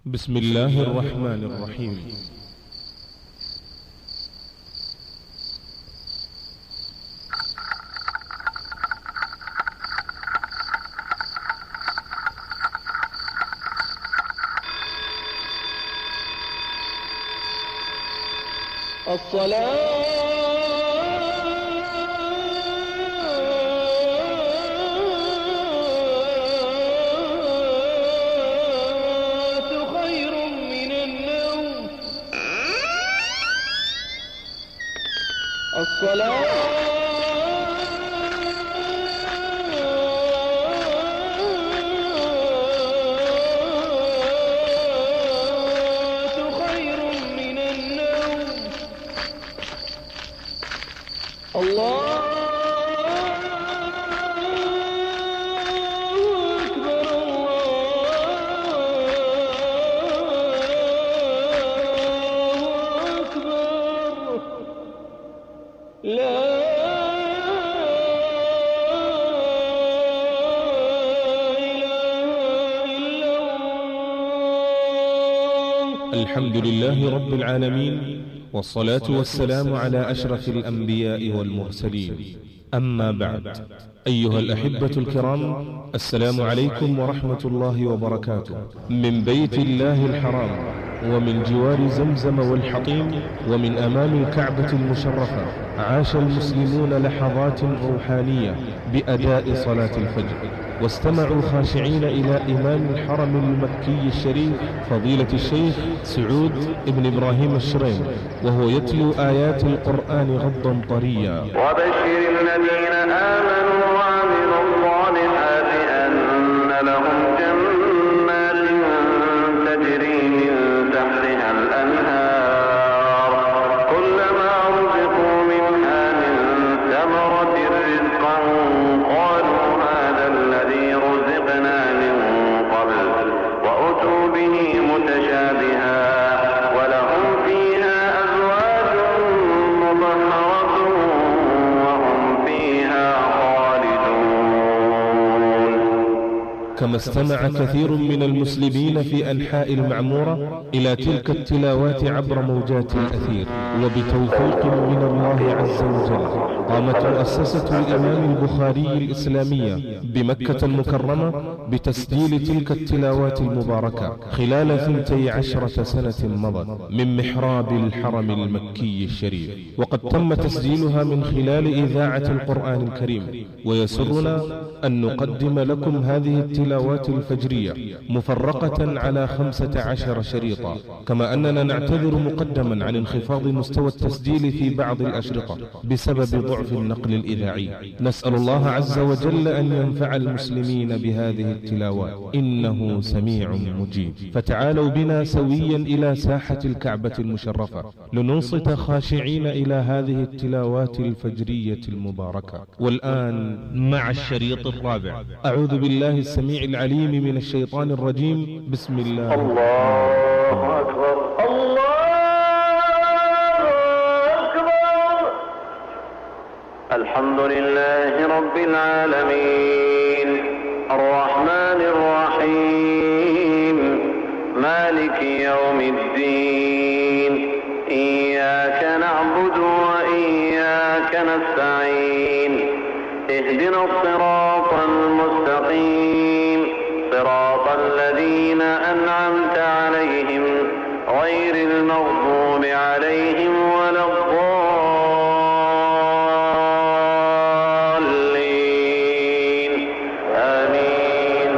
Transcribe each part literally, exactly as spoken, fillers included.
بسم الله الرحمن الرحيم. الصلاة خير من النوم. الصلاة الله أكبر الله أكبر لا إله إلا الله. الحمد لله رب العالمين، والصلاة والسلام على أشرف الأنبياء والمرسلين، أما بعد. أيها الأحبة الكرام، السلام عليكم ورحمة الله وبركاته. من بيت الله الحرام، ومن جوار زمزم والحطيم، ومن أمام الكعبة المشرفة، عاش المسلمون لحظات روحانية بأداء صلاة الفجر، واستمعوا خاشعين إلى إمام الحرم المكي الشريف فضيلة الشيخ سعود ابن إبراهيم الشريم، وهو يتلو آيات القرآن غضا طريا. وبشر الذين آمنوا وعملوا الصالحات أن لهم جنات تجري من تحتها الأنهار كلما رزقوا منها من ثمرة رزقا قالوا هذا الذي رزقنا من قبل وأتوا به متشابها ولهم فيها أزواج مطهرة وهم فيها خالدون. كما استمع كثير من المسلمين في أنحاء المعمورة إلى تلك التلاوات عبر موجات الأثير، وبتوفيق من الله عز وجل قامت مؤسسة الإمام البخاري الإسلامية بمكة المكرمة بتسجيل تلك التلاوات المباركة خلال ثنتي عشرة سنة مضت من محراب الحرم المكي الشريف، وقد تم تسجيلها من خلال إذاعة القرآن الكريم. ويسرنا أن نقدم لكم هذه التلاوات الفجرية مفرقة على خمسة عشر شريطا، كما أننا نعتذر مقدما عن انخفاض مستوى التسجيل في بعض الأشرطة بسبب ضعف النقل الإذاعي. نسأل الله عز وجل أن ينفع المسلمين بهذه التلاوات، إنه سميع مجيب. فتعالوا بنا سويا إلى ساحة الكعبة المشرفة لننصت خاشعين إلى هذه التلاوات الفجرية المباركة. والآن مع الشريط الرابع. أعوذ بالله السميع العليم من الشيطان الرجيم. بسم الله. الله أكبر الله أكبر. الحمد لله رب العالمين الرحمن الرحيم مالك يوم الدين إياك نعبد وإياك نستعين اهدنا الصراط المستقيم صراط الذين أنعمت عليهم غير المغضوب عليهم ولا الضالين آمين.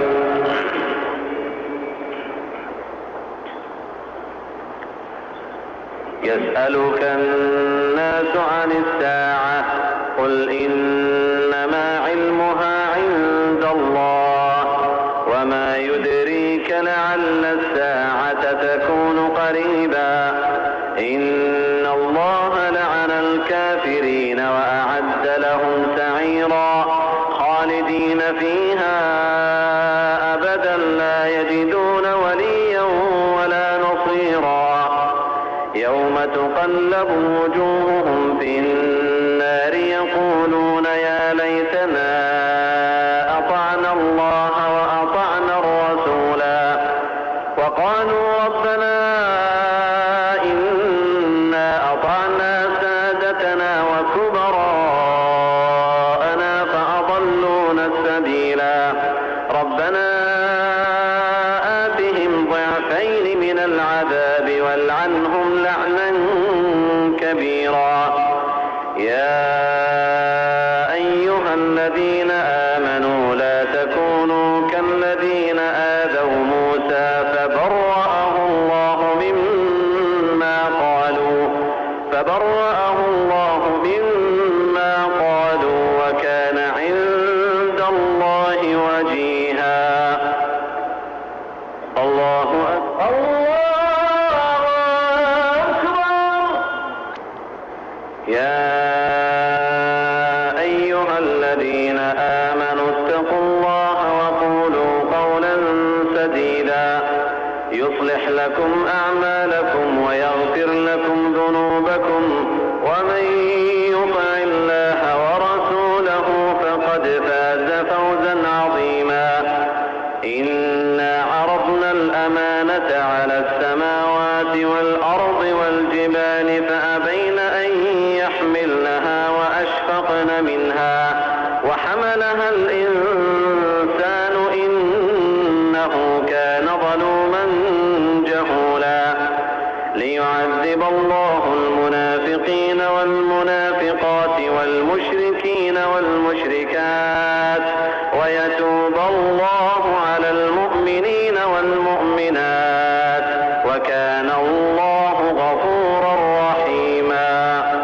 يسألك الناس عن الساعة قل إنما علمها عند الله وما يدريك لعل الساعة تكون قريبا إن الله لعن الكافرين وأعد لهم سعيرا خالدين فيها أبدا لا يجدون وليا ولا نصيرا يوم تقلب وجوههم في النار يقولون يا ليتنا أطعنا الله وأطعنا الرسولا وقالوا قالوا ربنا إنا أطعنا سادتنا وكبراءنا فأضلونا السبيلا ربنا آتهم ضعفين من العذاب والعنهم لعنا كبيرا يا أيها الذين آمنوا لا تكونوا كالذين آذوا موسى فبرأه الله مما قالوا فبرأه الله مما قالوا وكان عند الله وجيها. الله أكبر. الله أكبر. يا أيها الذين آمنوا اتقوا الله وقولوا قولا سديدا يصلح لكم أعمالكم ويغفر لكم ذنوبكم ومن يطع الله ورسوله فقد فاز فوزا عظيما. إنا عرضنا الأمانة على السماوات والأرض والجبال فأبين أن يحملنها وأشفقن منها وحملها الإنسان إنه كان ظلوما جهولا. ليعذب الله المنافقين والمنافقات والمشركين والمشركات ويتوب الله على المؤمنين والمؤمنات وكان الله غفورا رحيما.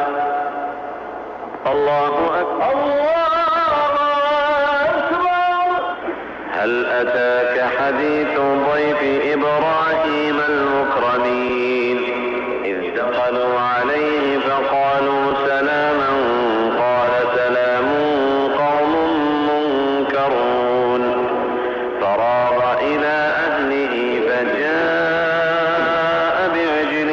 الله أكبر. الله أكبر. هل أتاك حديث ضيف إبراهيم المكرمين إذ دخلوا عليه فقالوا سلاما قال سلام قوم منكرون فراغ إلى أهله فجاء بعجل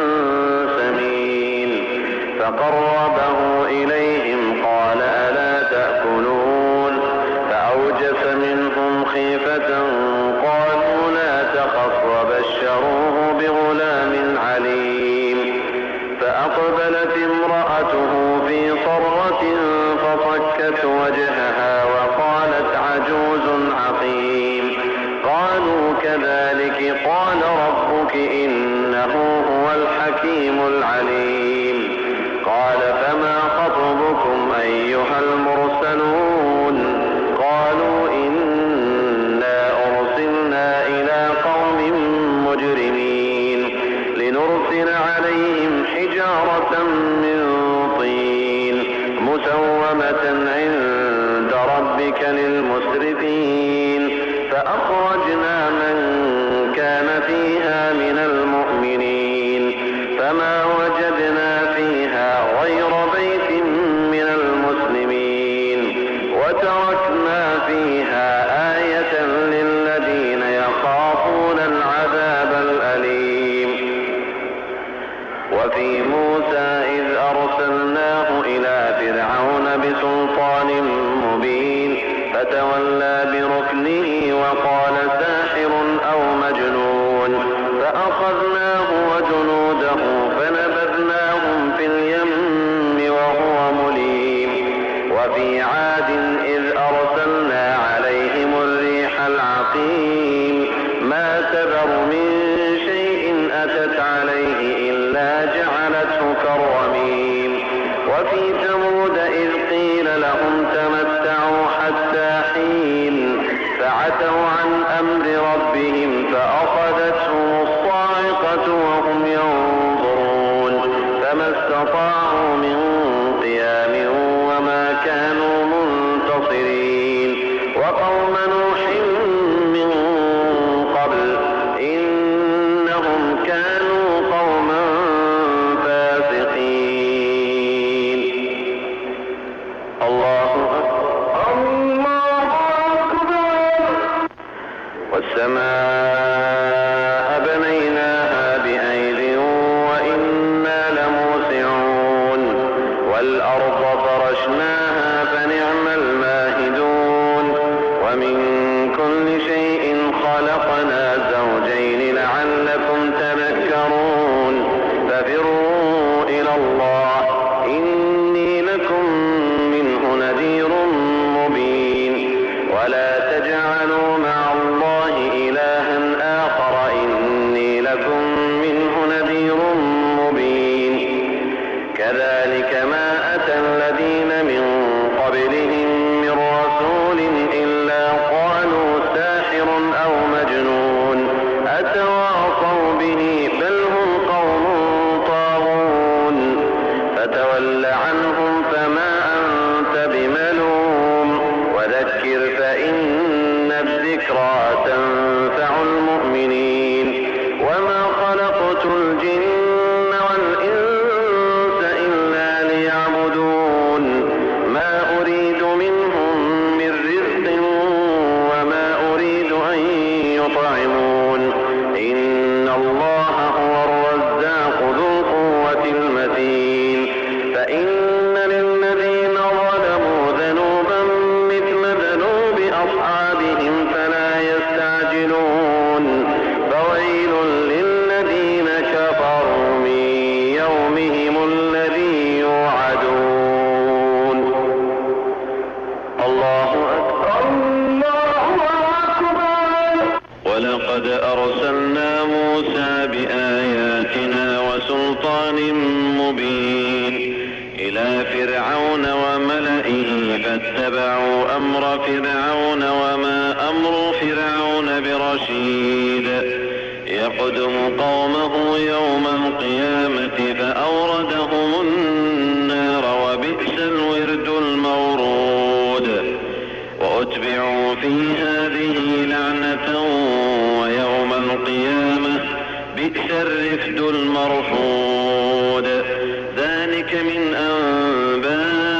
سمين فقربه إليهم قال ألا تأكلون فأوجس منهم خيفة قالوا لا تخف وبشروه بغلام عليم فأقبلت امرأته في صرة فصكت وجهها وقالت عجوز عقيم قالوا كذلك قال ربك إنه هو الحكيم العليم قال فما خطبكم أيها المرسلون قالوا إنا أرسلنا إلى قوم مجرمين لنرسل عليهم حجارة من طين مسومة عند ربك للمسرفين فأخرجنا من كان فيها من المؤمنين فما وجدنا فيها غير بيت من المسلمين وتركنا فيها آية للذين يخافون العذاب الأليم. وفي موسى إذ أرسلناه إلى فرعون بسلطان مبين فتولى بركنه وقال ساحر أو مجنون فأخذناه وجنوده فنبذناهم في اليم وهو مليم. وفي عاد إذ أرسلنا عليهم الريح العقيم ما تذر من شيء أتت عليه إلا جعلته كالرميم. وفي ثمود إذ قيل لهم به بل هم قوم طاغون فتول عنهم فما أنت بملوم وذكر فإن الذكرى تنفع المؤمنين وما خلقت الجن والإنس إلا ليعبدون ما أريد منهم من رزق وما أريد أن يطعمون إن الله هو الرزاق ذو القوة المتين فإن للذين ظلموا ذنوبا مثل ذنوب أصحابهم فلا يستعجلون فويل للذين كفروا من يومهم الذي يوعدون. الله أكبر الله أكبر. ولقد أرسلنا موسى بآياتنا وسلطان مبين إلى فرعون وملئه فاتبعوا أمر فرعون وما أمر فرعون برشيد يقدم قومه يوم القيامة فأوردهم النار وبئس الورد المورود وأتبعوا في هذه لعنة ويوم القيامة بئس الرفد المرفود. ذلك من أنباء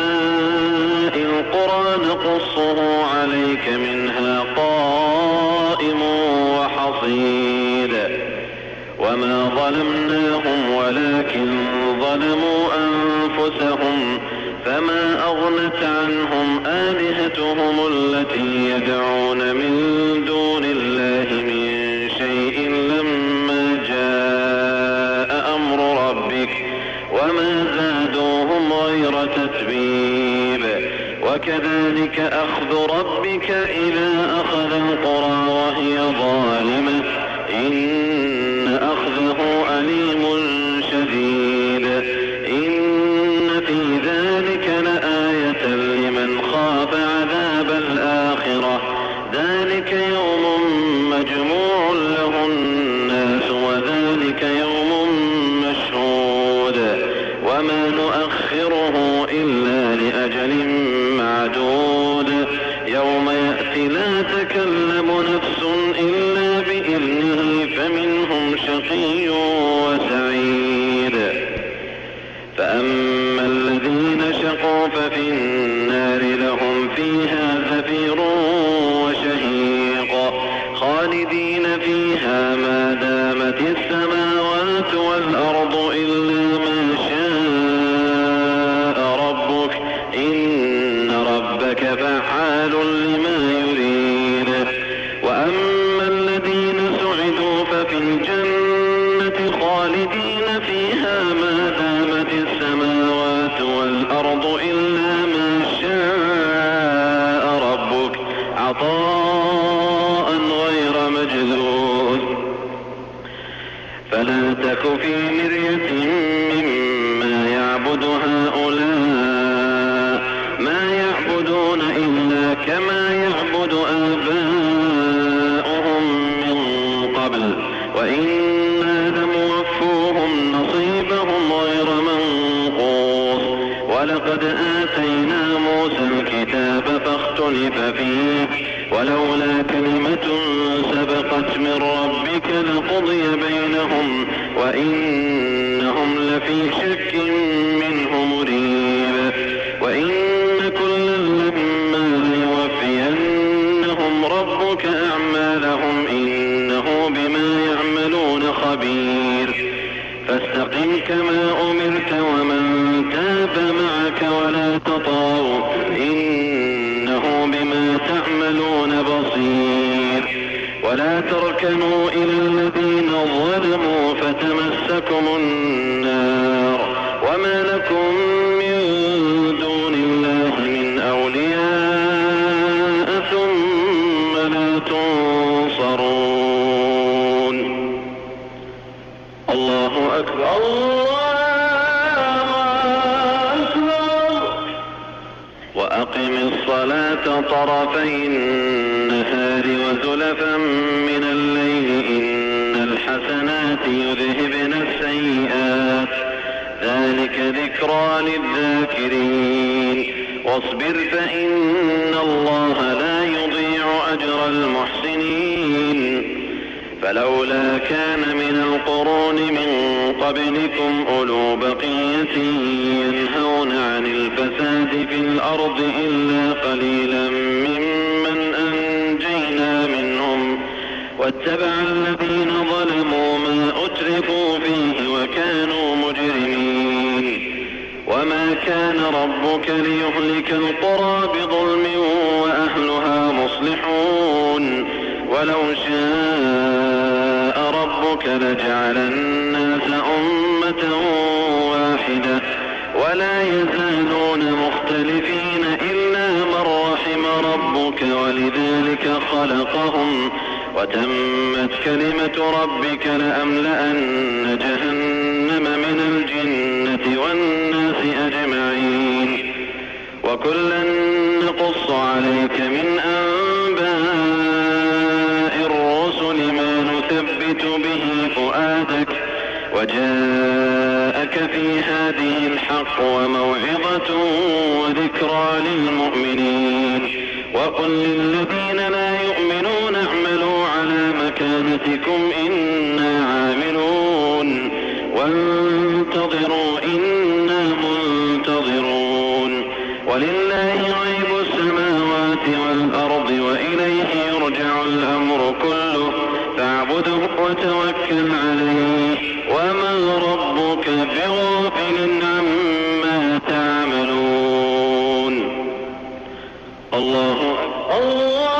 القرى نقصه عليك منها قائم وحصيد وما ظلمناهم ولكن ظلموا أنفسهم فما أغنت عنهم آلهتهم التي يدعون من دون الله من شيء لما جاء أمر ربك وما زادوهم غير تتبيب. وكذلك أخذ ربك إذا أخذ القرى وهي ظالمة إن أخذه أليم شديد. إن في ذلك لآية لمن خاف عذاب الآخرة ذلك يوم مجموع له الناس وذلك يوم مشهود وما نؤخره إلا لأجل معدود يوم يأتي لا تكلم نفس إلا بإذنه فمنهم شقي وسعيد. فأما الذين شقوا ففي النار لهم فيها زفير وشهيق خالدين فيها ما دامت السماوات والأرض إلا ما شاء ربك إن ربك فعال لما يريد. وأما الذين سعدوا ففي الجنة خالدين فيها ما دامت السماوات والأرض إلا ما شاء ربك عطاء غير مجذوذ. فلا تك في مرية مما يعبد هؤلاء ما يعبدون إلا كما يعبد آباؤهم من قبل وإنا لموفوهم نصيبهم غير منقوص. ولقد آتينا موسى الكتاب فاختلف فيه ولولا كلمة سبقت من ربك لقضي بينهم وإنهم لفي شك منه مريب. وإن كلا لما ليوفينهم ربك أعمالهم إنه بما يعملون خبير. فاستقم كما أمرت ومن تاب معك ولا تطغوا إنه بما تعملون بصير. ولا تركنوا إلى الذين ظلموا فتمسكم النار وما لكم من دون الله من أولياء ثم لا تنصرون. الله أكبر الله أكبر. وأقم الصلاة طرفي النهار وزلفا من الليل إن الحسنات الحسنات يذهبن السيئات ذلك ذكرى للذاكرين واصبر فإن الله لا يضيع أجر المحسنين فلولا كان من القرون من قبلكم أولو بقية ينهون عن الفساد في الأرض إلا قليلا ممن أنجينا منهم واتبع الذين ظلموا ما أترفوا فيه وكانوا مجرمين وما كان ربك ليهلك القرى بظلم وأهلها مصلحون ولو شاء ربك لجعل الناس أمة واحدة ولا يزالون مختلفين إلا من رحم ربك ولذلك خلقهم وتمت كلمة ربك لأملأن جهنم من الجنة والناس أجمعين وكلا نقص عليك من أنباء الرسل ما نثبت به فؤادك وجاءك في هذه الحق وموعظة وذكرى للمؤمنين وقل للذين لا يؤمنون اعملوا على مكانتكم إنا عاملون وانتظروا إنا منتظرون ولله غيب السماوات والأرض وإليه يرجع الأمر كله فاعبده وتوكل عليه وما ربك بغافل عما تعملون الله الله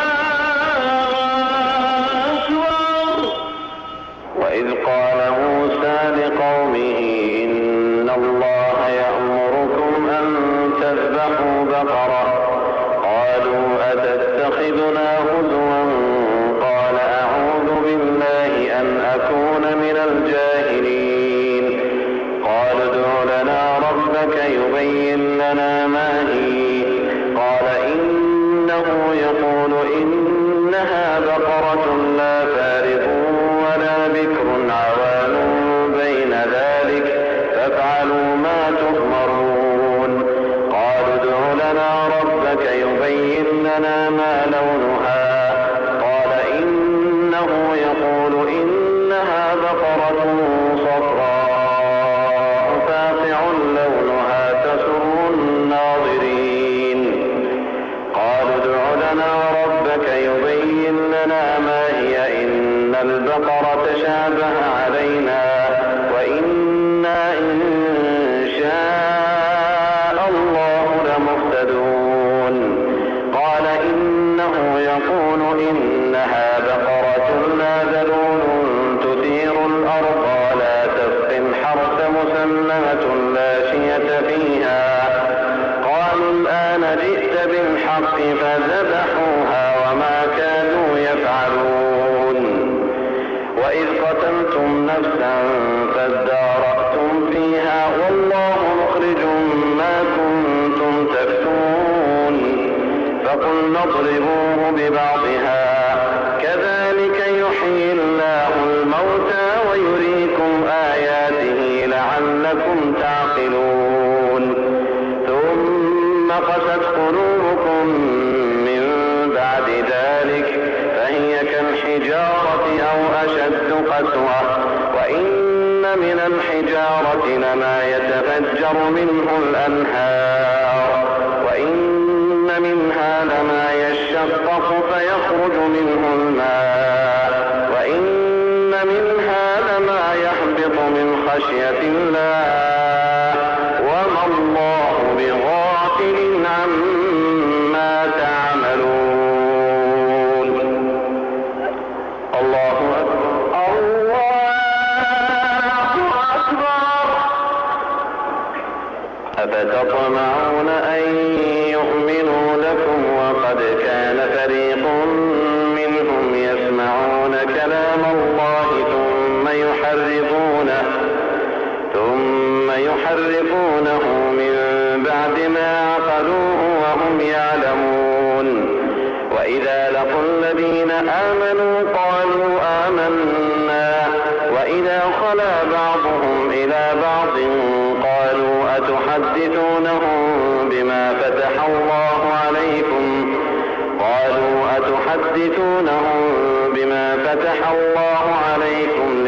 أكبر. وإذ قال موسى لقومه إن الله يأمركم أن تذبحوا بقرة قالوا أتتخذنا هزوا قال أعوذ بالله أن أكون من الجاهلين قال ادع لنا ربك يبين لنا ما هي قال إنه يقول إنها بقرة لا فارغ ولا بكر عوان بين ذلك فافعلوا ما تؤمرون قالوا ادع لنا ربك يبين لنا ما لونها قال إنه يقول إنها بقرة صفراء فاقع لونها تسر الناظرين قالوا ادع لنا ربك يبين لنا ما هي إن البقرة تشابه علينا وإنا إن شاء الله لمهتدون قال إنه يقول إنها بقرة لا ذلول تثير الأرض لا تسقي الحرث مسلمة لا شية فيها قالوا الآن جئت بالحق فذبحوها وما كانوا يفعلون وإذ قتلتم نفسا فادارأتم فيها والله مخرج ما كنتم تكتمون فقلنا اضربوه ببعضها كذلك يحيي الله الموتى ويريكم آياته لعلكم تعقلون ثم قست قلوبكم من بعد ذلك فهي كالحجارة أو أشد قسوة وإن من الحجارة لما يتفجر منه الأنهار وإن منها لما يشقق فيخرج منه الماء وإن منها لما يهبط من خشية الله وما الله بغافل عما تعملون الله أكبر الله أكبر أفتطمعون أن يؤمنوا لكم وقد كان فريق منهم يسمعون كلام الله ثم يحرفونه ثم يحرفونه خلا بعضهم إلى بعض قالوا أتحدثونهم بما فتح الله عليكم قالوا أتحدثونهم بما فتح الله عليكم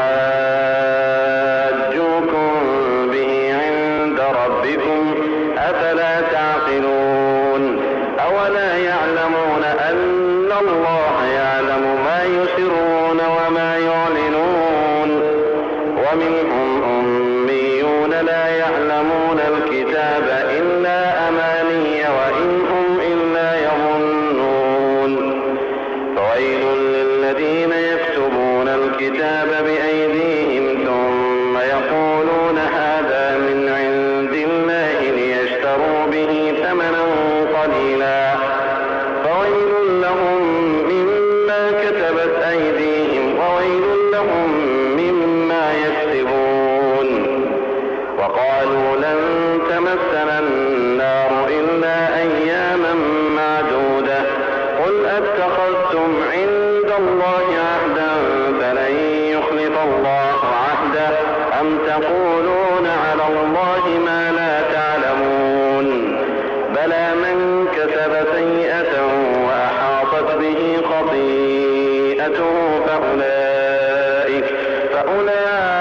ليحاجوكم به عند ربكم أفلا تعقلون أولا يعلمون أن الله يعلم ما يسرون وما يعلنون ومنهم أميون لا يعلمون الكتاب إلا أماني وإن هم إلا يظنون فويل للذين يكتبون الكتاب بأيديهم ثم يقولون هذا من عند الله ليشتروا به ثمنا قليلا فويل لهم مما كتبت أيديهم وويل لهم مما يكسبون وقالوا لن تمسنا النار إلا أياما معدودة قل أتخذتم عند الله عهدا فلن يخلف الله عهده أم تقولون على الله ما لا تعلمون بلى من كسب سيئة وأحاطت به خطيئته فأولئك فأولئك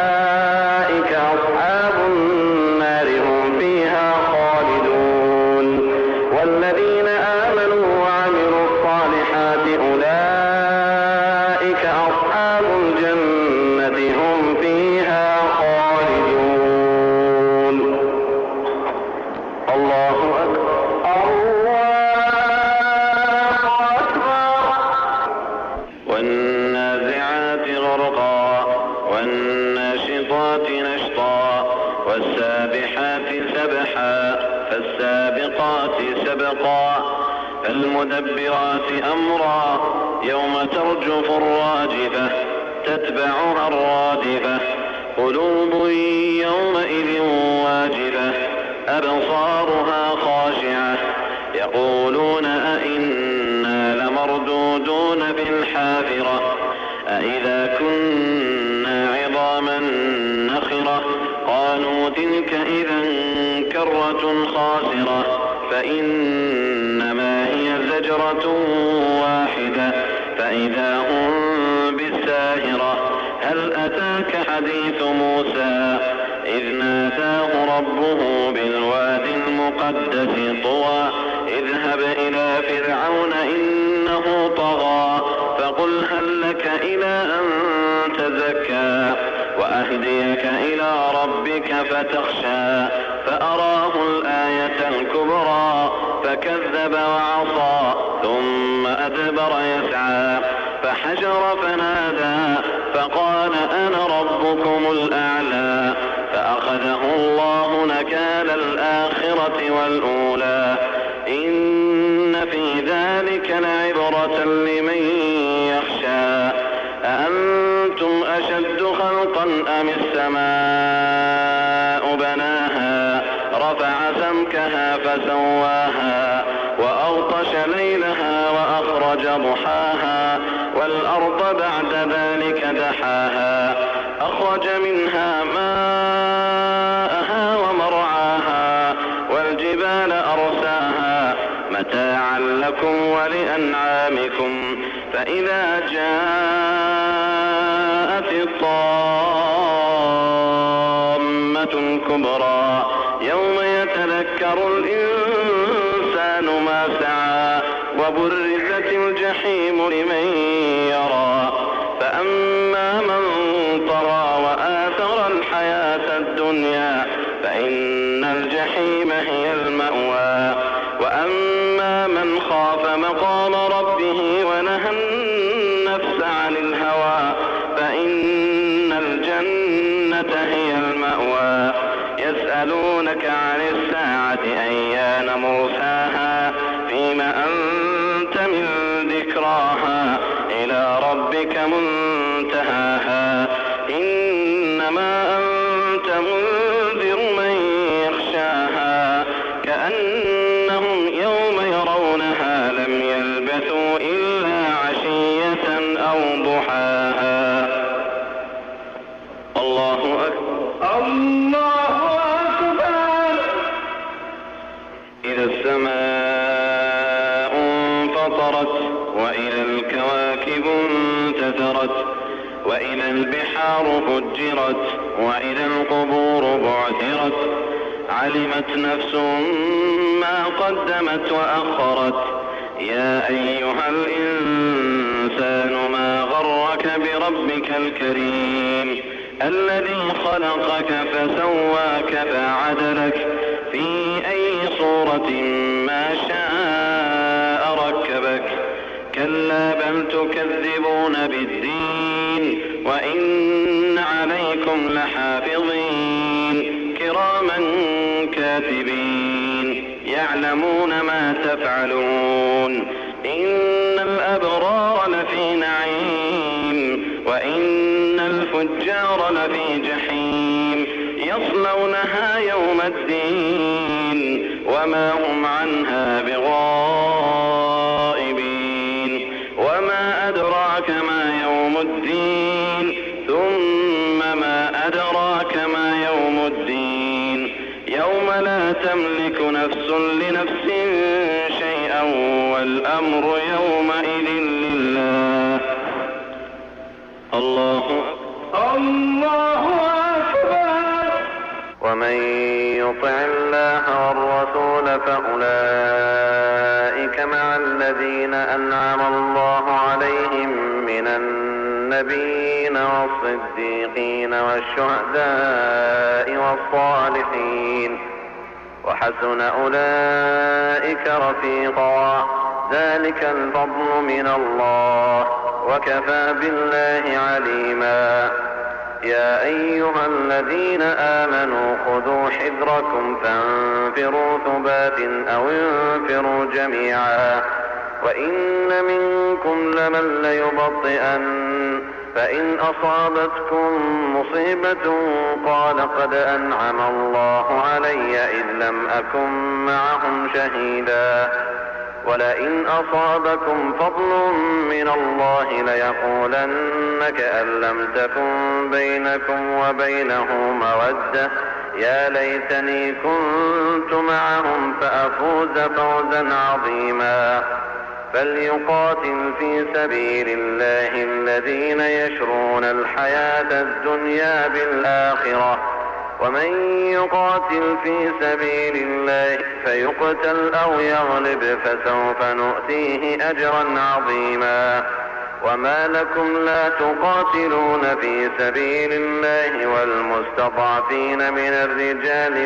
أصحاب النار هم فيها خالدون والذين آمنوا وعملوا الصالحات أولئك أصحاب الجنة هم فيها خالدون. الله أكبر الله أكبر. والنازعات غرقا والناشطات نشطا والسابحات سبحا فالسابقات سبقا فالمدبرات أمرا يوم ترجف الراجفة تتبعها الرادفة قلوب يومئذ واجفة أبصارها خاشعة يقولون أئنا لمردودون في الحافرة أئذا كنا عظاما نخرة قالوا تلك إذا كرة خاسرة فإنما هي زجرة واحدة فإذا هم بالساهرة هل أتاك حديث موسى إذ ناداه ربه بالوادي المقدس طوى اذهب إلى فرعون إنه طغى فقل هل لك إلى أن تزكى وأهديك إلى ربك فتخشى فأراه الآية الكبرى فكذب وعصى ثم أدبر يسعى فحشر فنادى فقال أنا ربكم الأعلى فأخذه الله نكال الآخرة والأولى إن في ذلك لعبرة لمن يخشى أأنتم أشد خلقا أم السماء بناها رفع سمكها فسواها وأغطش ليلها وأخرج ضحاها والأرض بعد ذلك دحاها أخرج منها ماءها ومرعاها والجبال أرساها متاعا لكم ولأنعامكم فإذا جاءت الطامة الكبرى يوم يتذكر الإنسان ما سعى وبرزت الجحيم لمن يرى فأما من طغى وآثر الحياة الدنيا فإن الجحيم هي المأوى وأما من خاف مقام ربه ونهى النفس عن الهوى فإن الجنة هي المأوى يسألونك عن الساعة أيان مرساها فيما أنت من ذكراها إلى ربك منتهاها إنما أنت منذر من يخشاها كأنهم يوم يرونها لم يلبثوا إلا عشية أو ضحاها. الله أكبر. الله أكبر. إذا السماء انفطرت وإذا الكواكب انتثرت وإذا البحار فجرت وإذا القبور بعثرت علمت نفس ما قدمت وأخرت. يا أيها الإنسان ما غرك بربك الكريم الذي خلقك فسواك فعدلك في أي صورة ما شاء ركبك. كلا بل تكذبون بالدين وإن عليكم لحافظين كراما كاتبين يعلمون ما تفعلون. إن الأبرار لفي نعيم وإن الفجار لفي جحيم يصلونها يوم الدين وما هم عنها بغائبين. وما أدراك ما يوم الدين ثم ما أدراك ما يوم الدين يوم لا تملك نفس لنفس شيئا والأمر يومئذ لله. الله الله أكبر. ومن يطع الله والرسول فأولئك مع الذين أنعم الله عليهم من النبيين والصديقين والشهداء والصالحين وحسن أولئك رفيقا. ذلك الفضل من الله وكفى بالله عليما. يا أيها الذين آمنوا خذوا حذركم فانفروا ثبات أو انفروا جميعا وإن منكم لمن ليبطئن فإن أصابتكم مصيبة قال قد أنعم الله علي إذ لم أكن معهم شهيدا ولئن أصابكم فضل من الله ليقولن كأن لم تكن بينكم وبينه مودة يا ليتني كنت معهم فأفوز فوزا عظيما. فليقاتل في سبيل الله الذين يشرون الحياة الدنيا بالآخرة ومن يقاتل في سبيل الله فيقتل أو يغلب فسوف نؤتيه أجرا عظيما. وما لكم لا تقاتلون في سبيل الله والمستضعفين من الرجال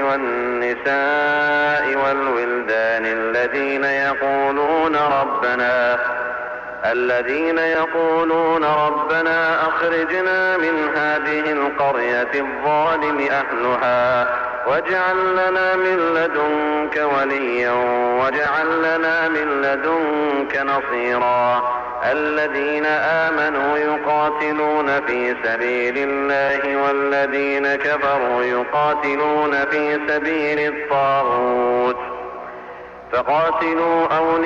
والنساء والولدان الذين يقولون ربنا الذين يقولون ربنا أخرجنا من هذه القرية الظالم أهلها واجعل لنا من لدنك وليا واجعل لنا من لدنك نصيرا. الذين آمنوا يقاتلون في سبيل الله والذين كفروا يقاتلون في سبيل الطاغوت فقاتلوا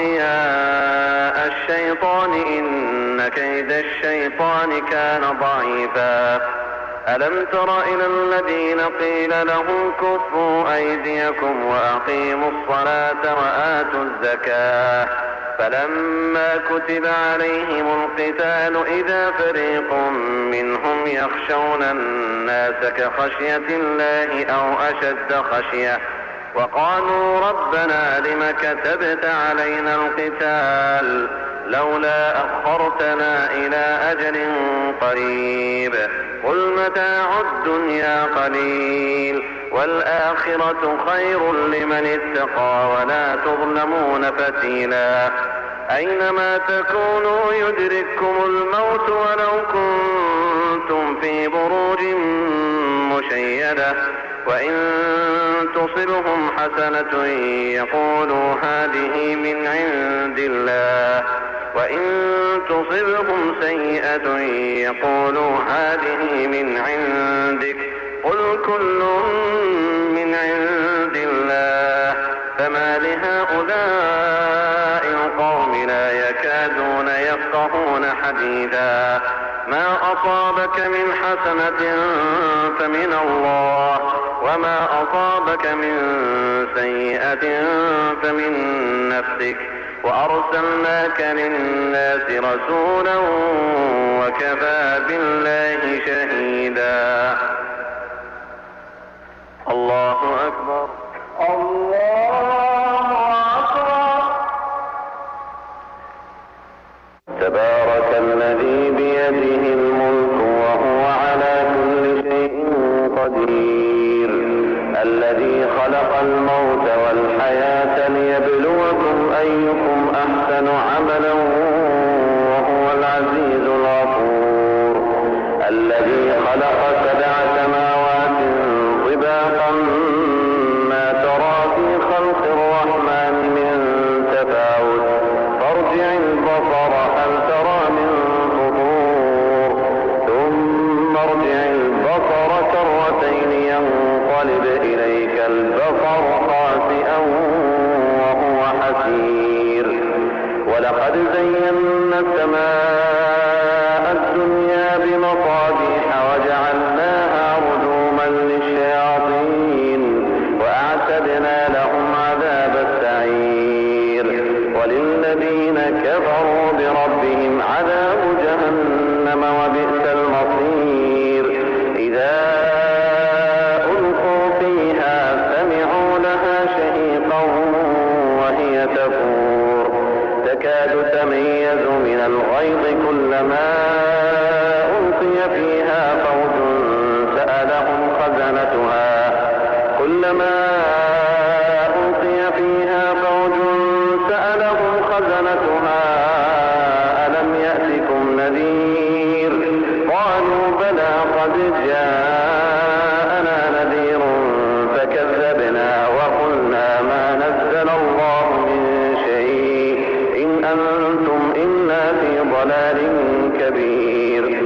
أولياء الشيطان إن كيد الشيطان كان ضعيفا. ألم تر إلى الذين قيل لهم كفوا أيديكم وأقيموا الصلاة وآتوا الزكاة فلما كتب عليهم القتال إذا فريق منهم يخشون الناس كخشية الله أو أشد خشية وقالوا ربنا لم كتبت علينا القتال لولا أخرتنا إلى أجل قريب قل متاع الدنيا قليل والآخرة خير لمن اتقى ولا تظلمون فتيلا. أينما تكونوا يدرككم الموت ولو كنتم في بروج مشيدة وإن تصبهم حسنة يقولوا هذه من عند الله وإن تصبهم سيئة يقولوا هذه من عندك قل كل من عند الله فما لهؤلاء القوم لا يكادون يفقهون حديثا. ما أصابك من حسنة فمن الله، وما أصابك من سيئة فمن نفسك، وأرسلناك للناس رسولا وكفى بالله شهيدا. الله أكبر. الله أكبر. تبارك الذي بيده الملك وهو على كل شيء قدير، الذي خلق الموت والحياة ليبلوكم أيكم أحسن عملا وهو العزيز الغفور، الذي خلق سبع سماوات طباقا ما ترى في خلق الرحمن من تفاوت، فارجع البصر هل ترى من فطور، ثم ارجع البصر كرتين ينقلب إليك البصر خاسئا وهو حسير. ولقد زينا السماء الدنيا بمصابيح وجعلناها رجوما للشياطين وأعتدنا لهم عذاب السعير. وللذين كفروا بربهم عذاب جهنم وبئس المصير. إذا ألقوا فيها سمعوا لها شهيقا وهي تفور، تكاد تميز من الغيظ كلما ألقي فيها فوج سألهم خزنتها كلما ألقي فيها فوج سألهم خزنتها ألم يأتكم نذير، قالوا بلى قد جاءنا نذير فكذبنا وقلنا ما نزل الله من شيء إن أنتم إلا في ضلال كبير.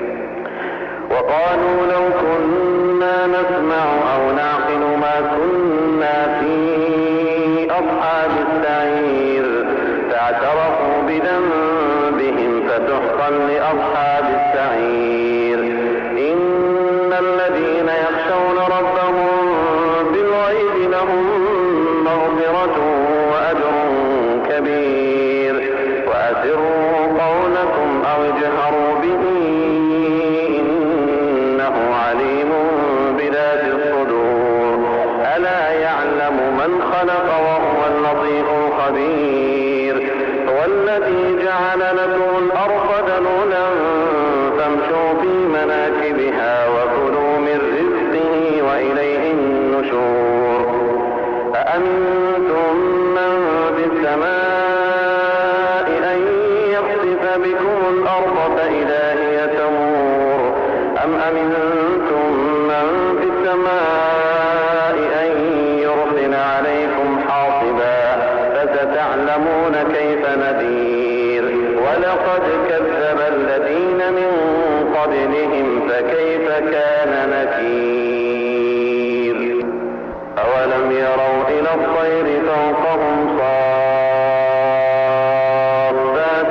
وقالوا لو كنا نسمع أو نعقل ما كنا في أصحاب السعير، فاعترفوا بذنبهم فسحقا لأصحاب السعير. إن الذين يخشون ربهم بالغيب لهم مغفرة وأجر كبير. وأسروا قولكم أو اجهروا به إنه عليم بذات الصدور. ألا يعلم من خلق وهو اللطيف الخبير. هو الذي جعل لكم الأرض ذلولا فامشوا في مناكبها وكلوا من رزقه وإليه النشور. أأمنتم من في السماء أن يخسف بكم الأرض فإذا هي تمور، أم أمنتم من في السماء أن يرسل عليكم حاصبا فستعلمون كيف نذير. ولقد كذب الذين من قبلهم فكيف كان نكير. أولم يروا إلى الطير فوقهم صافات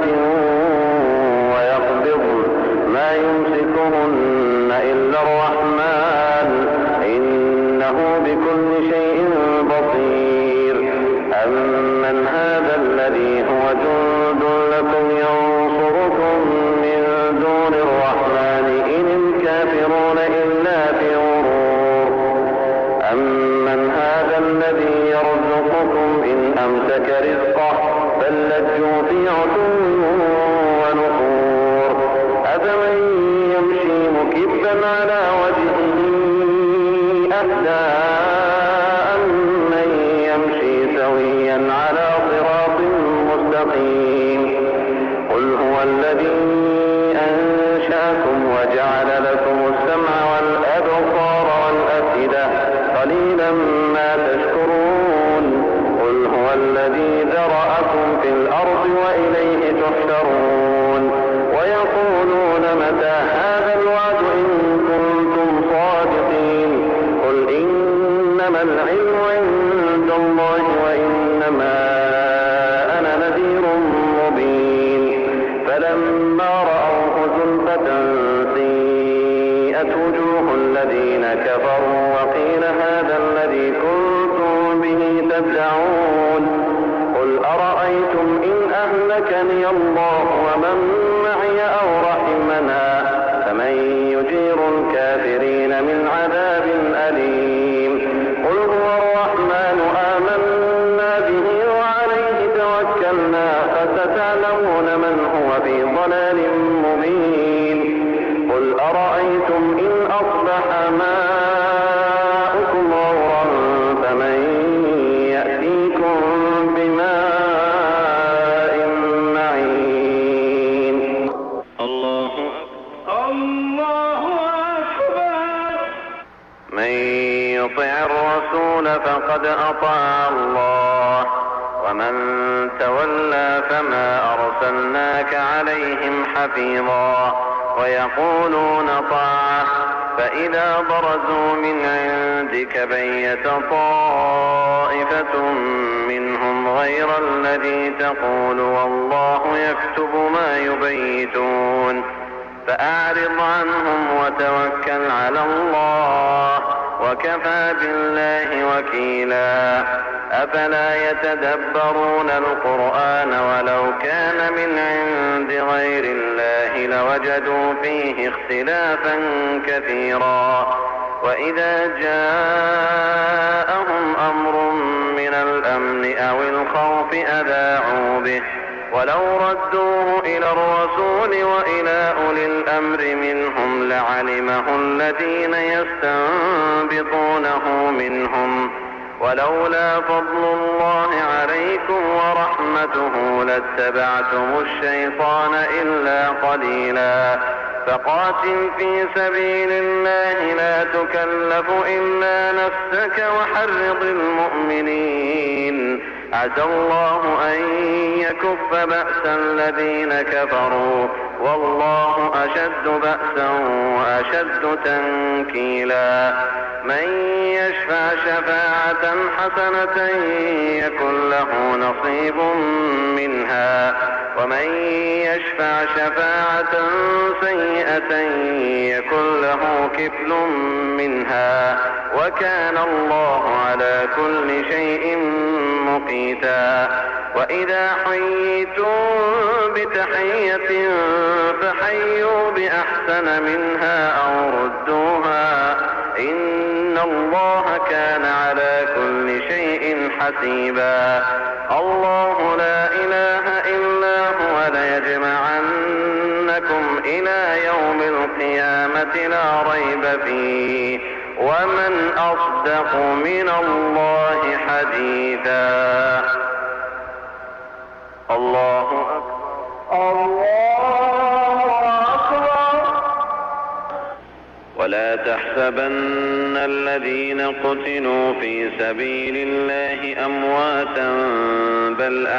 ويقبضن ما يمسكهن إلا الرحمن إنه بكل شيء بصير. أمن هذا الذي هو جند لكم ينصركم من دون الرحمن إن الكافرون إلا في غرور. أمن هذا الذي يرزقكم إن أمسك رزقه بل لجوا في عتو ونفور. أفمن يمشي مكبا على وجهه أهدى أمن يمشي سويا على صراط مستقيم. قل هو الذي أنشأكم وجعل لكم السمع والأبصار والأفئدة قليلا ما تشكرون. قل هو الذي ذرأكم في الأرض وإليه تحشرون. ويقولون متى هذا الوعد إن كنتم صادقين. قل إنما العلم عند الله وإنما أنا نذير مبين. فلما رأوه زلفة سيئت وجوههم وجوه الذين كفروا وقيل هذا الذي كنتم به تدعون قل أرأيتم إن أهلكني الله ومن معي أو رحمنا فمن يجير الكافرين من عذاب أليم قل هو الرحمن آمنا به وعليه توكلنا فستعلمون من هو في ضلال مبين قل أرأيتم إن أصبح ماؤكم غورا فمن يأتيكم بماء معين الله الله أكبر. من يطع الرسول فقد أطاع الله ومن تولى فما أرسلناك عليهم حفيظا ويقولون طاعة فإذا برزوا من عندك بيت طائفة منهم غير الذي تقول والله يكتب ما يبيتون فأعرض عنهم وتوكل على الله وكفى بالله وكيلا أفلا يتدبرون القرآن ولو كان من عند غير الله لوجدوا فيه اختلافا كثيرا وإذا جاءهم أمر من الأمن أو الخوف أذاعوا به ولو ردوه إلى الرسول وإلى أولي الأمر منهم لعلمه الذين يستنبطونه منهم ولولا فضل الله عليكم ورحمته لاتبعتم الشيطان إلا قليلا فقاتل في سبيل الله لا تكلف إلا نفسك وحرض المؤمنين عسى الله أن يكف بأس الذين كفروا والله أشد بأسا وأشد تنكيلا من يشفع شفاعة حسنة يكن له نصيب منها ومن يشفع شفاعة سيئة يكن له كفل منها وكان الله على كل شيء مقيتا وإذا حييتم بتحية فحيوا بأحسن منها أو ردوها إن الله كان على كل شيء حسيبا الله لا إله إلا هو ليجمعنكم إلى يوم القيامة لا ريب فيه ومن أصدق من الله حديثا الله أكبر الله أكبر. ولا تحسبن الذين قتلوا في سبيل الله أمواتا بل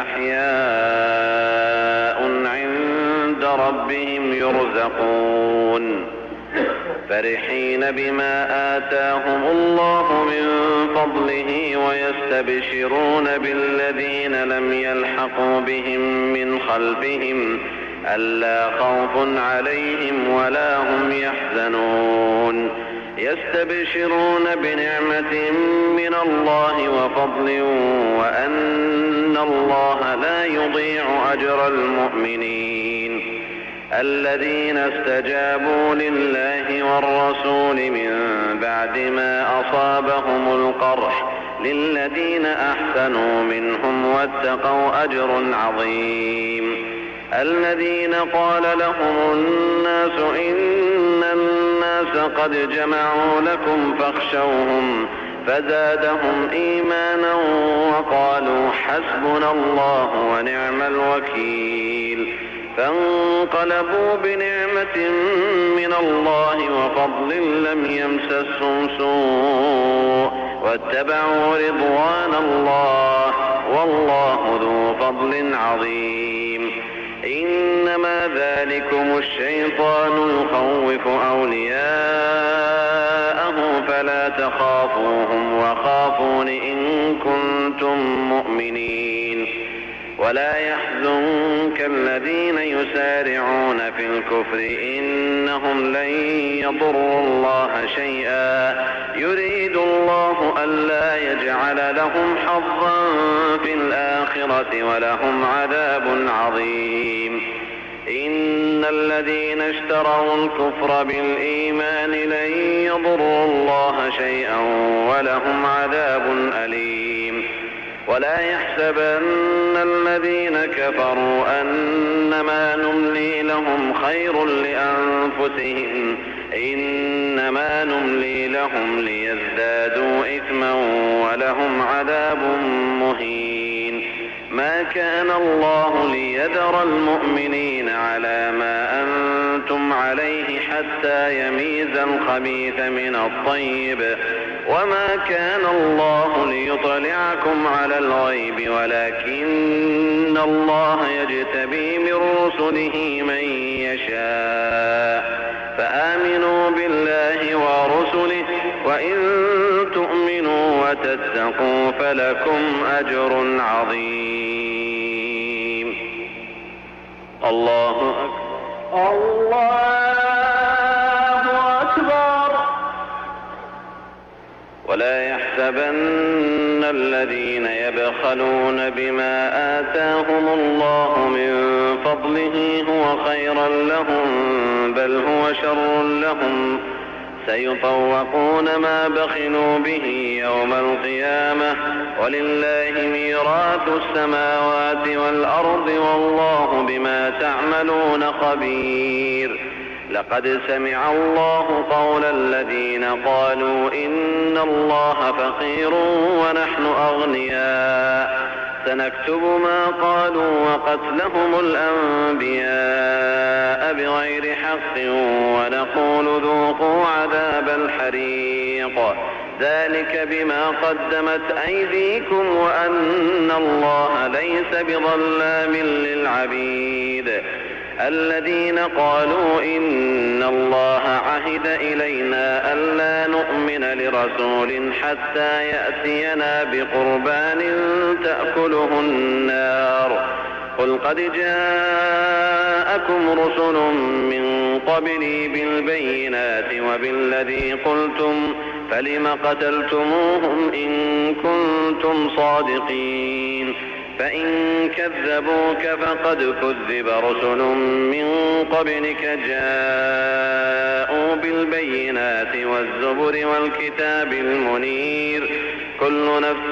أحياء عند ربهم يرزقون فرحين بما آتاهم الله من فضله ويستبشرون بالذين لم يلحقوا بهم من خلفهم ألا خوف عليهم ولا هم يحزنون يستبشرون بنعمة من الله وفضل وأن الله لا يضيع أجر المؤمنين الذين استجابوا لله والرسول من بعد ما أصابهم القرح للذين أحسنوا منهم واتقوا أجر عظيم الذين قال لهم الناس إن الناس قد جمعوا لكم فاخشوهم فزادهم إيمانا وقالوا حسبنا الله ونعم الوكيل فانقلبوا بنعمة من الله وفضل لم يمسسهم سوء واتبعوا رضوان الله والله ذو فضل عظيم إنما ذلكم الشيطان يخوف أولياءه فلا تخافوهم وخافون إن كنتم مؤمنين ولا يحزنك الذين يسارعون في الكفر إنهم لن يضروا الله شيئا يريد الله ألا يجعل لهم حظا في الآخرة ولهم عذاب عظيم. إن الذين اشتروا الكفر بالإيمان لن يضروا الله شيئا ولهم عذاب أليم. ولا يحسبن الذين كفروا أنما نملي لهم خير لأنفسهم إنما نملي لهم ليزدادوا إثما ولهم عذاب مهين. ما كان الله ليذر المؤمنين على ما أنتم عليه حتى يميز الخبيث من الطيب وما كان الله ليطلعكم على الغيب ولكن الله يجتبي من رسله من يشاء فآمنوا بالله ورسله وإن تؤمنوا وتتقوا فلكم أجر عظيم. الله أكبر. الله أكبر. ولا يحسبن الذين يبخلون بما آتاهم الله من فضله هو خيرا لهم بل هو شر لهم سيطوقون ما بخلوا به يوم القيامة ولله ميراث السماوات والأرض والله بما تعملون خبير. لقد سمع الله قول الذين قالوا إن الله فقير ونحن أغنياء سنكتب ما قالوا وقتلهم الأنبياء بغير حق ونقول ذوقوا عذاب الحريق ذلك بما قدمت أيديكم وأن الله ليس بظلام للعبيد. الذين قالوا إن الله عهد إلينا ألا نؤمن لرسول حتى يأتينا بقربان تأكله النار قل قد جاءكم رسل من قبلي بالبينات وبالذي قلتم فلم قتلتموهم إن كنتم صادقين فإن كذبوك فقد كذب رسل من قبلك جاءوا بالبينات والزبر والكتاب المنير كل نفس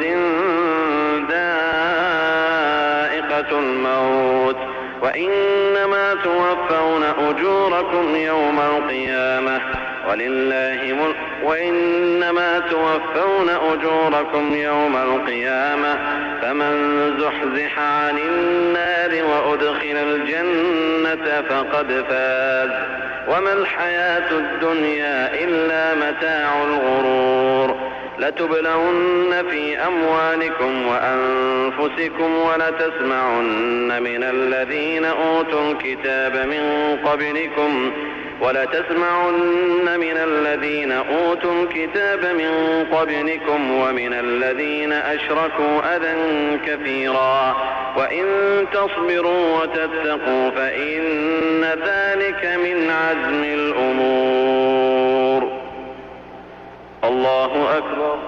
ذائقة الموت وإنما توفون أجوركم يوم القيامة ولله ملك وإنما توفون أجوركم يوم القيامة فمن زحزح عن النار وأدخل الجنة فقد فاز وما الحياة الدنيا إلا متاع الغرور. لتبلون في أموالكم وأنفسكم ولتسمعن من الذين أوتوا الكتاب من قبلكم ولتسمعن من الذين أوتوا الكتاب من قبلكم ومن الذين أشركوا أذى كثيرا وإن تصبروا وتتقوا فإن ذلك من عزم الأمور. الله أكبر.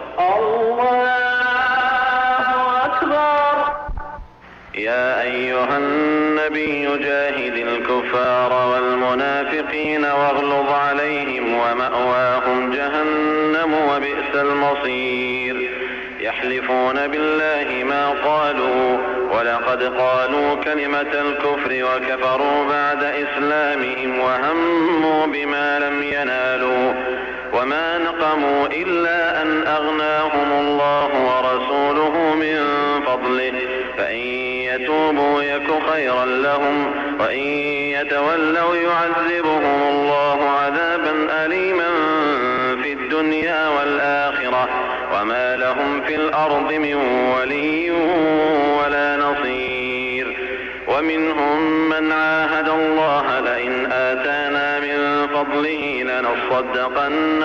الله أكبر. يا أيها النبي جاهد الكفار والمنافقين واغلظ عليهم ومأواهم جهنم وبئس المصير. يحلفون بالله ما قالوا ولقد قالوا كلمة الكفر وكفروا بعد إسلامهم وهموا بما لم ينالوا وما نقموا إلا أن أغناهم الله ورسوله من فضله فإن يتوبوا يك خيرا لهم وإن يتولوا يعذبهم الله عذابا أليما في الدنيا والآخرة وما لهم في الأرض من ولي ولا نصير. ومنهم من عاهد الله لئن آتانا من فضله لنصدقن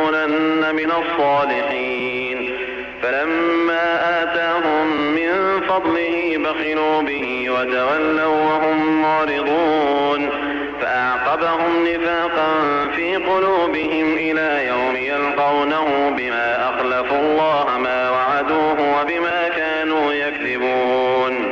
ولنكونن من الصالحين فلما آتاهم من فضله فضله بخلوا به وتولوا وهم معرضون فأعقبهم نفاقا في قلوبهم إلى يوم يلقونه بما أخلفوا الله ما وعدوه وبما كانوا يكذبون.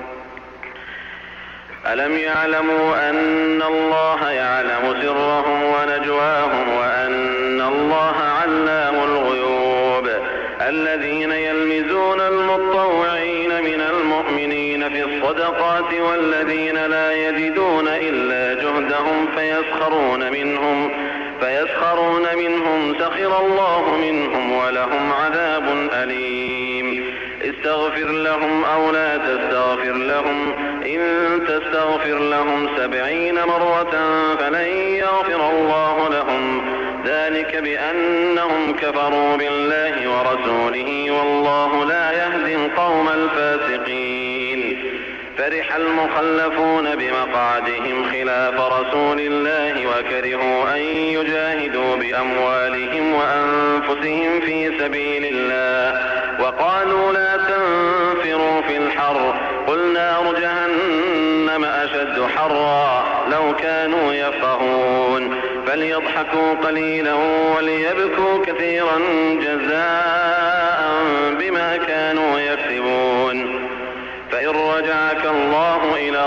ألم يعلموا أن الله يعلم سرهم ونجواهم وأن الله علام الغيوب. الذين يلمزون المطوعين من المؤمنين في الصدقات والذين لا يجدون إلا جهدهم فيسخرون منهم فيسخرون منهم سخر الله منهم ولهم عذاب أليم. استغفر لهم أو لا تستغفر لهم إن تستغفر لهم سبعين مرة فلن يغفر الله لهم ذلك بأنهم كفروا بالله ورسوله والله لا يهدي القوم الفاسقين. فرح المخلفون بمقعدهم خلاف رسول الله وكرهوا أن يجاهدوا بأموالهم وأنفسهم في سبيل الله وقالوا لا تنفروا في الحر قل نار جهنم أشد حرا لو كانوا يفقهون فليضحكوا قليلا وليبكوا كثيرا جزاء بما كانوا يكسبون. فإن رجعك الله إلى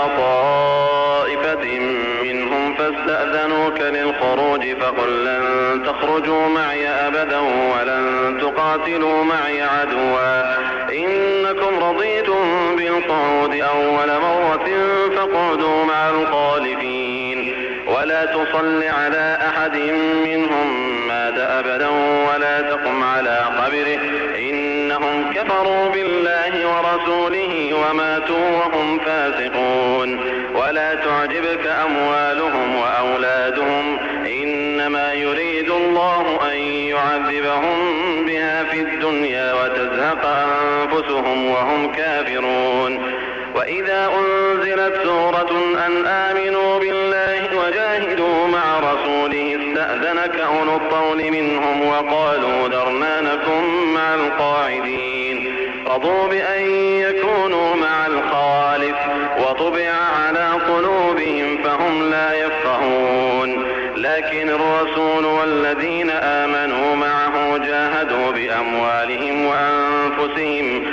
طائفة منهم فاستأذنوك للخروج فقل لن تخرجوا معي أبدا ولن تقاتلوا معي عدوا إنكم رضيتم بالقعود أول مرة فاقعدوا مع الخالفين ولا تصل على أحد منهم مات أبدا ولا تقم على قبره إنهم كفروا بالله ورسوله وماتوا وهم فاسقون. ولا تعجبك أموالهم وأولادهم إنما يريد الله أن يعذبهم بها في الدنيا وتزهق أنفسهم وهم كافرون. وإذا أنزلت سورة أن آمنوا بالله وجاهدوا مع رسوله استأذنك أولو الطول منهم وقالوا ذرنا نكن مع القاعدين رضوا بأن يكونوا مع الخالف وطبع على قلوبهم فهم لا يفقهون. لكن الرسول والذين آمنوا معه جاهدوا بأموالهم وأنفسهم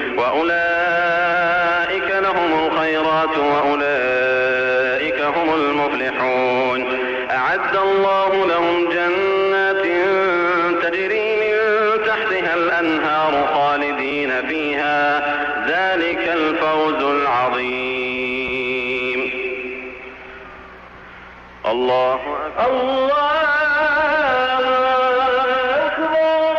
وأولئك لهم الخيرات وأولئك هم المفلحون. أعد الله لهم جنات تجري من تحتها الأنهار خالدين فيها ذلك الفوز العظيم. الله الله أكبر.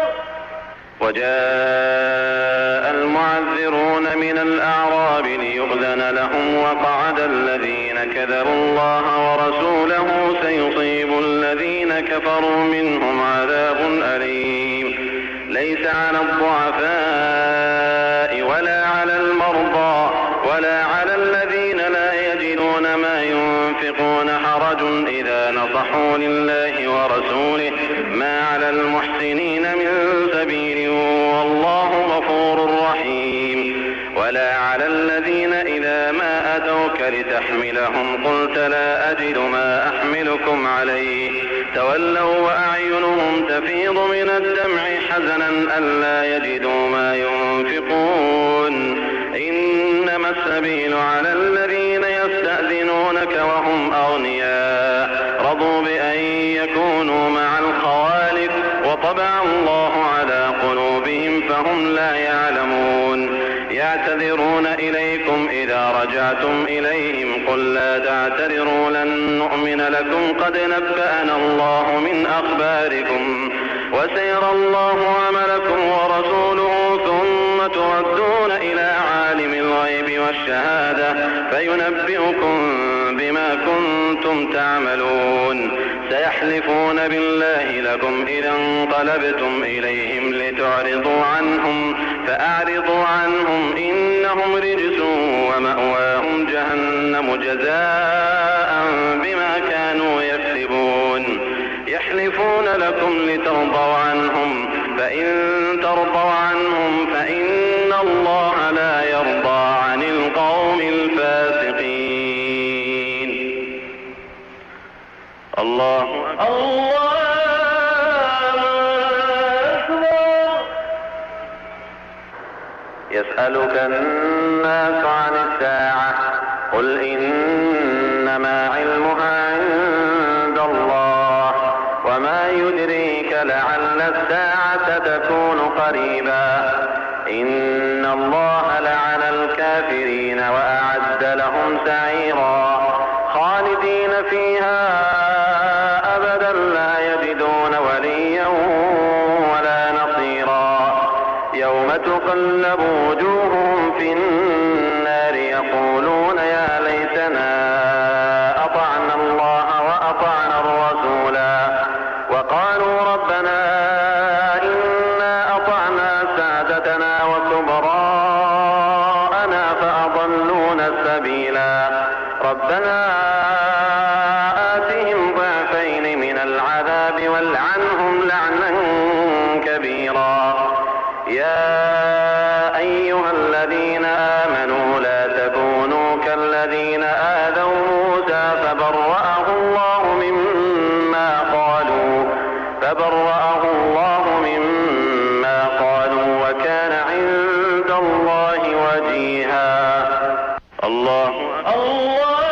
وجاء المعذرون من الأعراب ليؤذن لهم وقعد الذين كذبوا الله ورسوله سيصيب الذين كفروا منهم عذاب أليم. ليس على الضعفاء ولا على المرضى ولا على الذين لا يجدون ما ينفقون حرج إذا نصحوا لله ورسوله ما على المحسنين من سبيل والله غفور رحيم. ولا على الذين إذا ما أتوك لتحملهم قلت لا أجد ما أحملكم عليه تولوا وأعينهم تفيض من الدمع حزنا ألا يجدوا ما ينفقون. إنما السبيل على الذين يستأذنونك وهم أغنياء رضوا بأن يكونوا مع الخوالف وطبع الله على قلوبهم فهم لا يعلمون. يعتذرون إليكم إذا رجعتم إليهم قل لا تعتذروا لن نؤمن لكم قد نبأنا الله من أخباركم وسيرى الله عملكم ورسوله ثم تردون إلى عالم الغيب والشهادة فينبئكم بما كنتم تعملون. سيحلفون بالله لكم إذا انقلبتم إليهم لتعرضوا عنهم فأعرضوا عنهم إنهم رجس ومأواهم جهنم جزاء بما كانوا يكسبون. يحلفون لكم لترضوا عنهم فإن ترضوا عنهم فإن الله لا يرضى عن الله الله أكبر. يسألك الناس عن الساعة قل إنما علمها عند الله وما يدريك لعل الساعة تكون قريبا إن الله لعن الكافرين وأعد لهم سعيرا خالدين فيها أبدا لا يجدون وليا ولا نصيرا يوم تقلب وجوههم في النار يقولون يا ليتنا أطعنا الله وأطعنا الرسولا وقالوا ربنا إنا أطعنا سادتنا وكبراءنا فأضلونا السبيلا ربنا آتهم ضعفين من العذاب والعنهم لعنا كبيرا يا أيها الذين آمنوا لا تكونوا كالذين آذوا موسى فبرأه الله مما قالوا فبرأه الله مما قالوا وكان عند الله وجيها. الله الله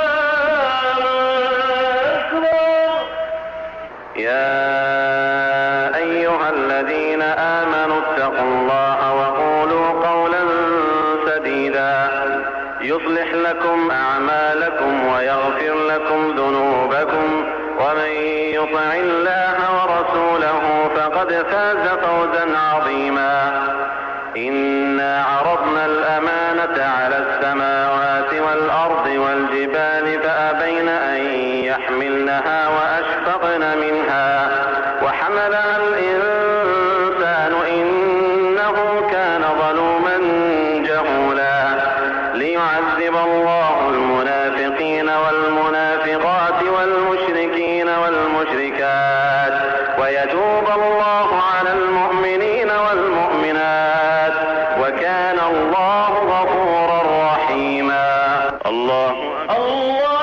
أكبر. يا أيها الذين آمنوا اتقوا الله وقولوا قولا سديدا يصلح لكم أعمالكم ويغفر لكم ذنوبكم ومن يطع الله ورسوله فقد فاز فوزا عظيما إنا عرضنا الأمانة على السماوات والأرض والجبال فأبين أن يحملنها وأشفقن منها وحملها الإنسان إنه كان ظلوما جهولا ليعذب الله المنافقين والمنافقات والمشركين والمشركات ويتوب الله على المؤمنين والمؤمنات وكان الله غفورا رحيما. الله الله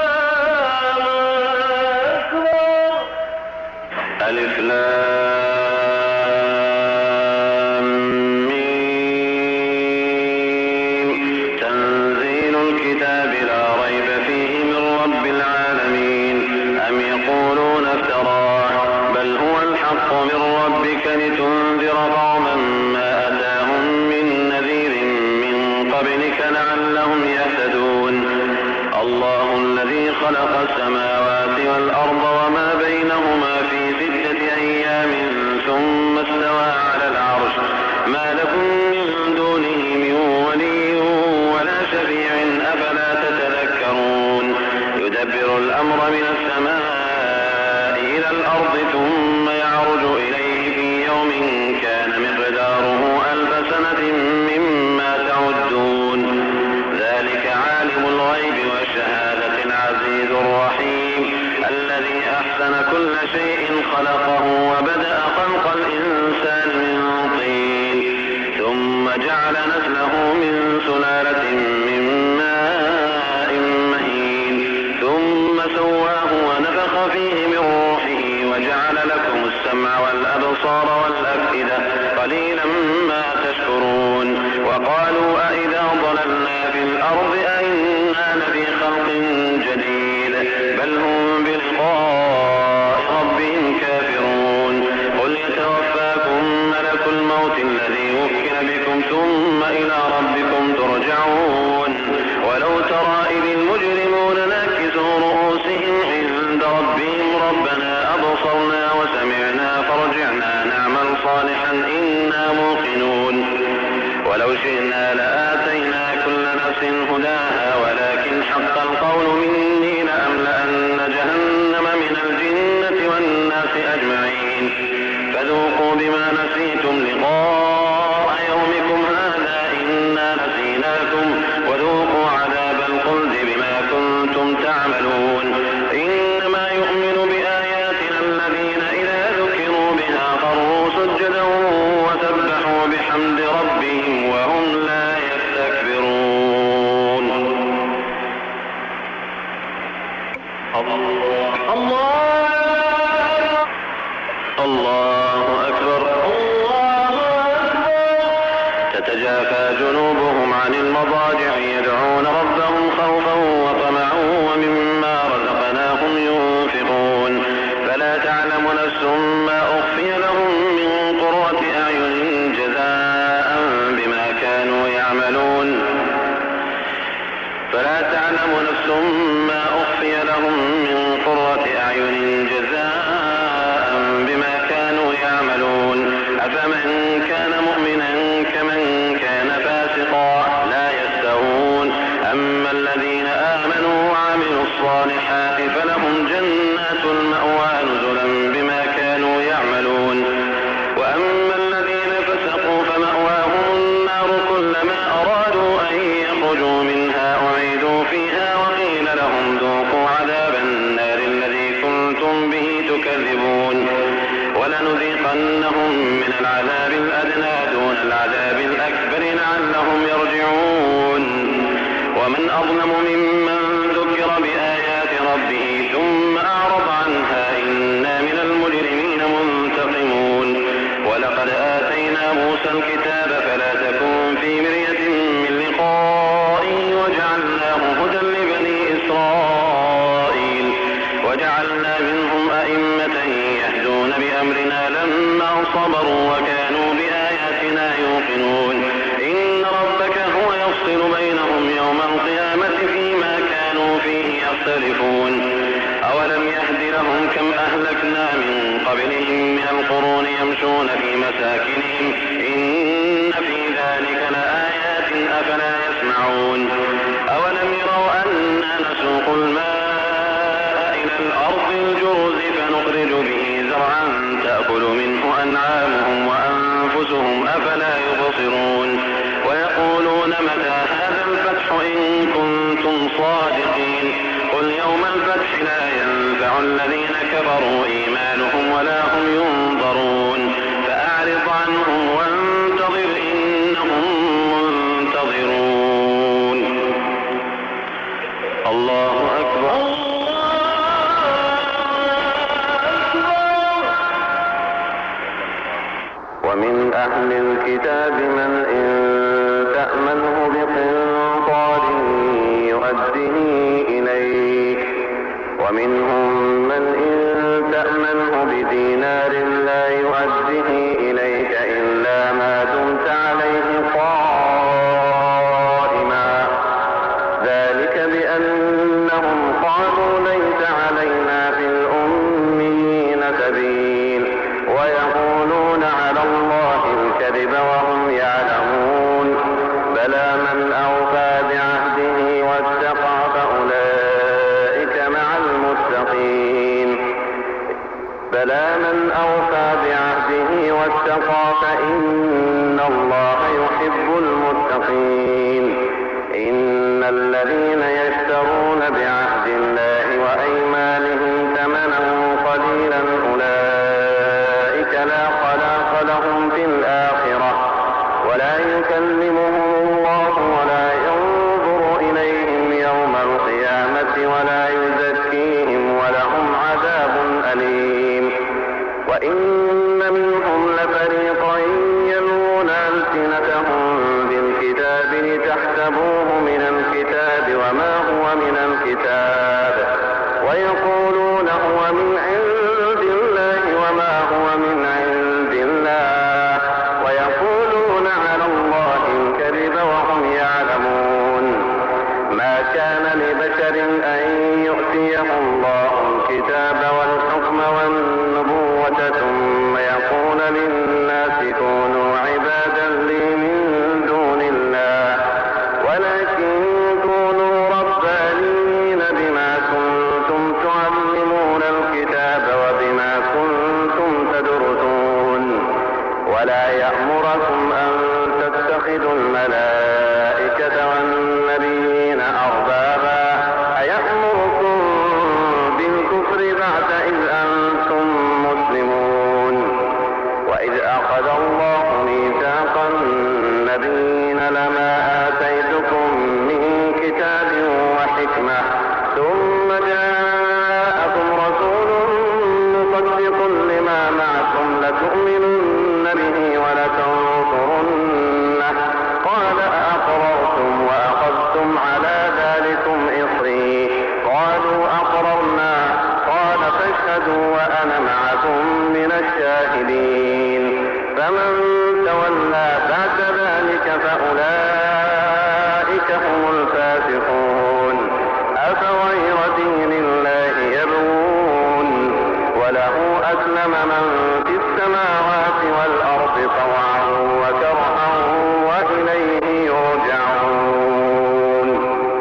أكبر. ألف لام ميم تنزيل الكتاب لا ريب فيه من رب العالمين أم يقولون افتراه بل هو الحق من ربك لتنذر قوما ما أتاهم من نذير من قبلك لعلهم يهتدون. الله الذي خلق السماوات والأرض وما بينهما في ستة أيام ثم استوى على العرش ما لكم من دونه من ولي ولا شفيع أفلا تتذكرون. يدبر الأمر من السماء إلى الأرض ثم يعرج إليه في يوم كان مقداره ألف سنة مما تعدون. ذلك عالم الغيب والشهادة العزيز الرحيم الذي أحسن كل شيء خلقه وبدأ خلق الإنسان من طين ثم جعل نسله من سلالة من ماء مهين ثم سواه ونفخ فيه من روحه وجعل لكم السمع والأبصار والأفئدة قليلا ما تشكرون. وقالوا أئذا ضللنا في الأرض أئنا لفي خلق جديد بل هم بلقاء ربهم كافرون. قل يتوفاكم ملك الموت الذي وكل بكم ثم إلى ربكم ترجعون. ولو ترى إذ المجرمون ناكسوا رؤوسهم عند ربهم ربنا أبصرنا وسمعنا فارجعنا نعمل صالحا إنا موقنون. ولو شئنا لآتينا كل نفس هداها ولكن حق القول مني لأملأن جهنم من الجنة والناس أجمعين. فذوقوا بما نسيتم لقاء يومكم هذا إنا نسيناكم وذوقوا عذاب الخلد بما كنتم تعملون. إنما يؤمن بآياتنا الذين إذا ذكروا بها خروا سجدا وسبحوا بحمد ربهم وهم لا يستكبرون. الله الله جنوبهم عن المضاجع يدعون ربهم خوفا وطمعا ومما رزقناهم ينفقون فلا تعلم نفس ما أخفي لهم من قرة أعين جزاء بما كانوا يعملون فلا تعلم نفس ما أخفي لهم من قرة أعين جزاء بما كانوا يعملون أفمن كان مؤمنا كمن كان فاسقا لا يستوون أما الذين آمنوا وعملوا الصالحات فلهم جنات المأوى نزلا بما كانوا يعملون وأما الذين فسقوا فمأواهم النار كلما أرادوا أن يخرجوا منها أعيدوا فيها وقيل لهم ذوقوا عذاب النار الذي كنتم به تكذبون ولنذيقنهم من العذاب الأدنى دون العذاب الأكبر لعلهم يرجعون ومن أظلم ممن ذكر بآيات ربه ثم أعرض عنها إنا من المجرمين منتقمون ولقد آتينا موسى الكتاب فلا تكن في مرية من لقائه وجعلناه هدى لبني إسرائيل وجعلنا منهم أئمة يهدون بأمرنا لما صبروا وكانوا بآياتنا يوقنون إن ربك هو يفصل بينهم يوم القيامة فيما كانوا فيه يختلفون أولم يهد لهم كم أهلكنا من قبلهم من القرون يمشون في مساكنهم إن في ذلك لآيات أفلا يسمعون أولم يروا أنا نسوق الماء إلى الأرض الجرز فنخرج به زرعا تأكل منه أنعامهم وأنفسهم أفلا يبصرون ويقولون متى هذا الفتح إن كنتم صادقين قل يوم الفتح لا ينفع الذين كفروا إيمانهم ولا هم ينظرون فأعرض عنهم وانتظر إنهم منتظرون الله أكبر ومن أهل الكتاب من إن تأمنه بقنطار يؤده إليك ومنهم من إن تأمنه بدينار لا يؤده إليك إلا ما دمت عليه قائما ذلك بأنهم قالوا ليس علينا في الأميين سبيل ويقولون على الله الكذب وهم يعلمون بلى من أوفى بعهده واتقى فأولئك مع المتقين بلى من أوفى بعهده واتقى فإن الله يحب المتقين إن الذين يشترون بعهد الله وأيمانهم ثمنا قليلا أولئك لا خلاق لهم في الآخرة ولا يكلمهم الله ولا ينظر إليهم يوم القيامة ولا يزكيهم ولهم عذاب أليم وإن منهم لفريقا يلوون ألسنتهم بالكتاب لتحسبوه من الكتاب وما هو من الكتاب ويقولون هو من عند الله وما هو من عند الله ويقولون على الله الكذب وهم يعلمون ما كان لبشر أن يؤتيه الله الكتاب والحكم والنبوة ثم يقول للناس كونوا عبادا لي من دون الله ولكن كونوا ربانيين بما كنتم تعلمون الكتاب وبما كنتم تدرسون ولا يأمركم أن تتخذوا الملائكة والنبيين أربابا أيأمركم بالكفر بعد إذ أنتم مسلمون وإذ أخذ الله ميثاق النبيين لما آتيتكم من كتاب وحكمة ثم جاءكم رسول مصدق لما معكم لتؤمنن به ولتنصرنه قال فمن تولى بعد ذلك فأولئك هم الفاسقون. أفغير دين الله يبغون وله أسلم من في السماوات والأرض طوعا وكرها وإليه يرجعون.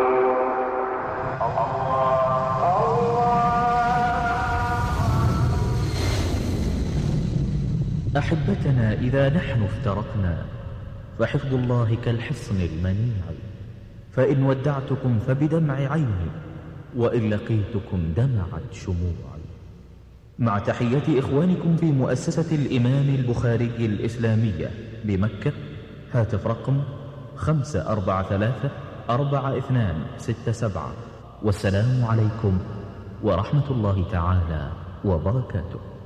أحبتنا، إذا نحن افترقنا فحفظ الله كالحصن المنيع، فإن ودعتكم فبدمع عيني وإن لقيتكم دمعت شموعي. مع تحيات إخوانكم في مؤسسة الإمام البخاري الإسلامية بمكة، هاتف رقم خمسة أربعة ثلاثة أربعة اثنان ستة سبعة. والسلام عليكم ورحمة الله تعالى وبركاته.